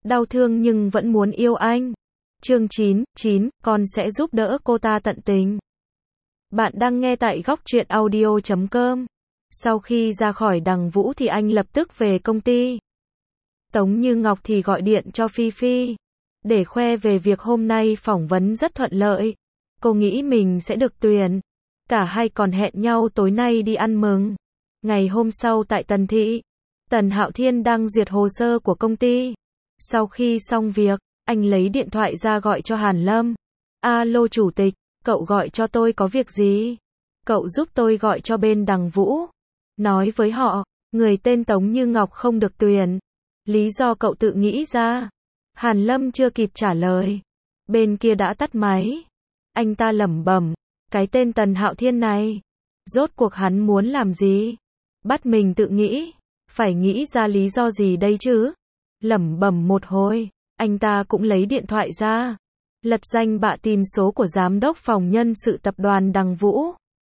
đau thương nhưng vẫn muốn yêu anh. Chương 9, con sẽ giúp đỡ cô ta tận tình. Bạn đang nghe tại góc truyện audio.com. Sau khi ra khỏi Đằng Vũ thì anh lập tức về công ty. Tống Như Ngọc thì gọi điện cho Phi Phi, để khoe về việc hôm nay phỏng vấn rất thuận lợi. Cô nghĩ mình sẽ được tuyển. Cả hai còn hẹn nhau tối nay đi ăn mừng. Ngày hôm sau tại Tần Thị, Tần Hạo Thiên đang duyệt hồ sơ của công ty. Sau khi xong việc, anh lấy điện thoại ra gọi cho Hàn Lâm. Alo chủ tịch, cậu gọi cho tôi có việc gì? Cậu giúp tôi gọi cho bên Đằng Vũ. Nói với họ, người tên Tống Như Ngọc không được tuyển. Lý do cậu tự nghĩ ra. Hàn Lâm chưa kịp trả lời, bên kia đã tắt máy. Anh ta lẩm bẩm, cái tên Tần Hạo Thiên này, rốt cuộc hắn muốn làm gì? Bắt mình tự nghĩ, phải nghĩ ra lý do gì đây chứ? Lẩm bẩm một hồi, anh ta cũng lấy điện thoại ra, lật danh bạ tìm số của giám đốc phòng nhân sự tập đoàn Đằng Vũ.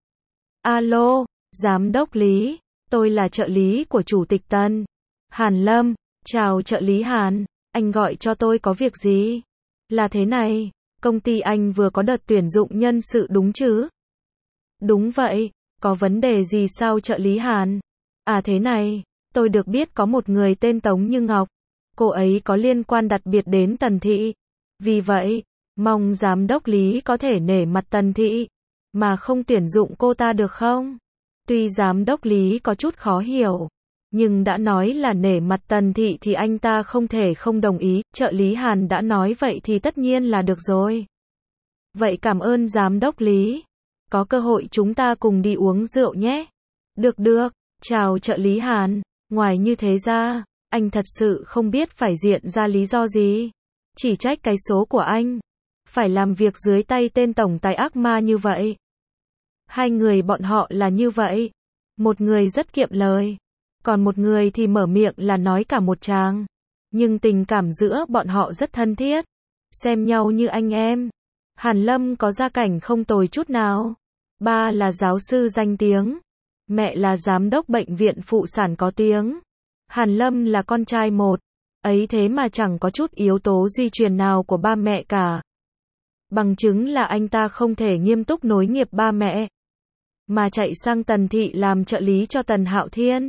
Alo, giám đốc Lý, tôi là trợ lý của chủ tịch Tần. Hàn Lâm, chào trợ lý Hàn, anh gọi cho tôi có việc gì? Là thế này, công ty anh vừa có đợt tuyển dụng nhân sự đúng chứ? Đúng vậy, có vấn đề gì sao trợ lý Hàn? À thế này, tôi được biết có một người tên Tống Như Ngọc, cô ấy có liên quan đặc biệt đến Tần Thị. Vì vậy, mong giám đốc Lý có thể nể mặt Tần Thị, mà không tuyển dụng cô ta được không? Tuy giám đốc Lý có chút khó hiểu, nhưng đã nói là nể mặt Tần Thị thì anh ta không thể không đồng ý. Trợ lý Hàn đã nói vậy thì tất nhiên là được rồi. Vậy cảm ơn giám đốc Lý. Có cơ hội chúng ta cùng đi uống rượu nhé. Được, chào trợ lý Hàn. Ngoài như thế ra, anh thật sự không biết phải diện ra lý do gì. Chỉ trách cái số của anh, phải làm việc dưới tay tên tổng tài ác ma như vậy. Hai người bọn họ là như vậy. Một người rất kiệm lời, còn một người thì mở miệng là nói cả một tràng. Nhưng tình cảm giữa bọn họ rất thân thiết, xem nhau như anh em. Hàn Lâm có gia cảnh không tồi chút nào. Ba là giáo sư danh tiếng, mẹ là giám đốc bệnh viện phụ sản có tiếng. Hàn Lâm là con trai một, ấy thế mà chẳng có chút yếu tố di truyền nào của ba mẹ cả. Bằng chứng là anh ta không thể nghiêm túc nối nghiệp ba mẹ, mà chạy sang Tần Thị làm trợ lý cho Tần Hạo Thiên.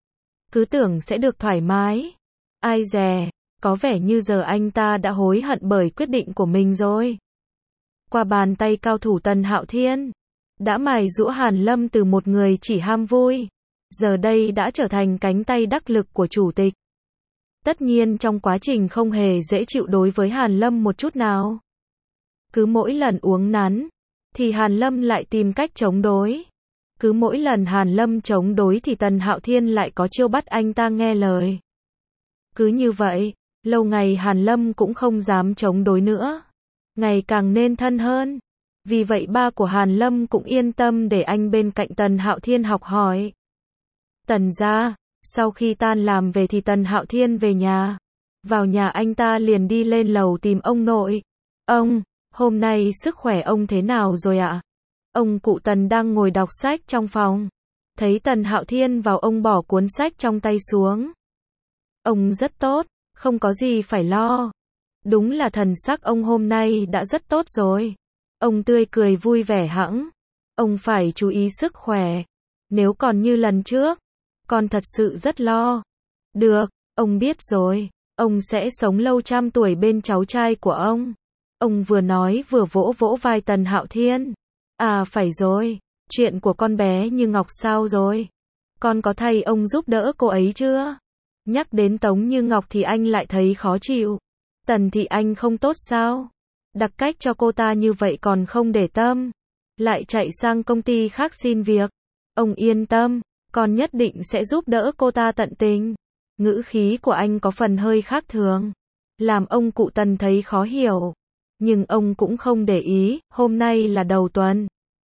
Cứ tưởng sẽ được thoải mái. Ai dè, có vẻ như giờ anh ta đã hối hận bởi quyết định của mình rồi. Qua bàn tay cao thủ Tần Hạo Thiên, đã mài giũa Hàn Lâm từ một người chỉ ham vui, giờ đây đã trở thành cánh tay đắc lực của chủ tịch. Tất nhiên trong quá trình không hề dễ chịu đối với Hàn Lâm một chút nào. Cứ mỗi lần uống nắn, thì Hàn Lâm lại tìm cách chống đối. Cứ mỗi lần Hàn Lâm chống đối thì Tần Hạo Thiên lại có chiêu bắt anh ta nghe lời. Cứ như vậy, lâu ngày Hàn Lâm cũng không dám chống đối nữa, ngày càng nên thân hơn. Vì vậy ba của Hàn Lâm cũng yên tâm để anh bên cạnh Tần Hạo Thiên học hỏi. Tần gia, sau khi tan làm về thì Tần Hạo Thiên về nhà. Vào nhà anh ta liền đi lên lầu tìm ông nội. Ông, hôm nay sức khỏe ông thế nào rồi ạ? Ông cụ Tần đang ngồi đọc sách trong phòng. Thấy Tần Hạo Thiên vào ông bỏ cuốn sách trong tay xuống. Ông rất tốt, không có gì phải lo. Đúng là thần sắc ông hôm nay đã rất tốt rồi. Ông tươi cười vui vẻ hẵng. Ông phải chú ý sức khỏe. Nếu còn như lần trước, con thật sự rất lo. Được, ông biết rồi. Ông sẽ sống lâu trăm tuổi bên cháu trai của ông. Ông vừa nói vừa vỗ vỗ vai Tần Hạo Thiên. À phải rồi, chuyện của con bé Như Ngọc sao rồi? Con có thay ông giúp đỡ cô ấy chưa? Nhắc đến Tống Như Ngọc thì anh lại thấy khó chịu. Tần Thị anh không tốt sao? Đặc cách cho cô ta như vậy còn không để tâm, lại chạy sang công ty khác xin việc. Ông yên tâm, con nhất định sẽ giúp đỡ cô ta tận tình. Ngữ khí của anh có phần hơi khác thường, làm ông cụ Tần thấy khó hiểu. Nhưng ông cũng không để ý, hôm nay là đầu tuần.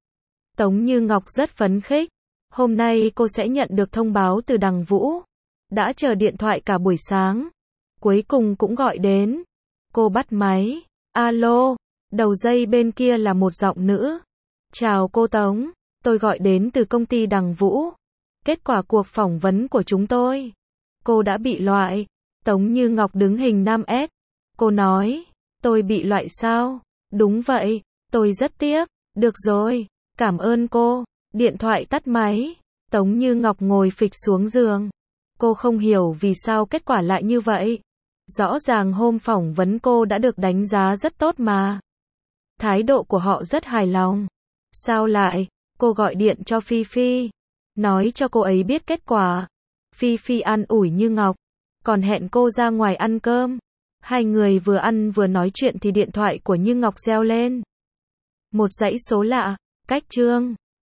Tống Như Ngọc rất phấn khích. Hôm nay cô sẽ nhận được thông báo từ Đằng Vũ. Đã chờ điện thoại cả buổi sáng, cuối cùng cũng gọi đến. Cô bắt máy. Alo, đầu dây bên kia là một giọng nữ. Chào cô Tống, tôi gọi đến từ công ty Đằng Vũ. Kết quả cuộc phỏng vấn của chúng tôi, cô đã bị loại. Tống Như Ngọc đứng hình 5S. Cô nói, tôi bị loại sao? Đúng vậy, tôi rất tiếc. Được rồi, cảm ơn cô. Điện thoại tắt máy. Tống Như Ngọc ngồi phịch xuống giường. Cô không hiểu vì sao kết quả lại như vậy. Rõ ràng hôm phỏng vấn cô đã được đánh giá rất tốt mà. Thái độ của họ rất hài lòng. Sao lại? Cô gọi điện cho Phi Phi. Nói cho cô ấy biết kết quả. Phi Phi an ủi Như Ngọc. Còn hẹn cô ra ngoài ăn cơm. Hai người vừa ăn vừa nói chuyện thì điện thoại của Như Ngọc reo lên. Một dãy số lạ. Cách Trương.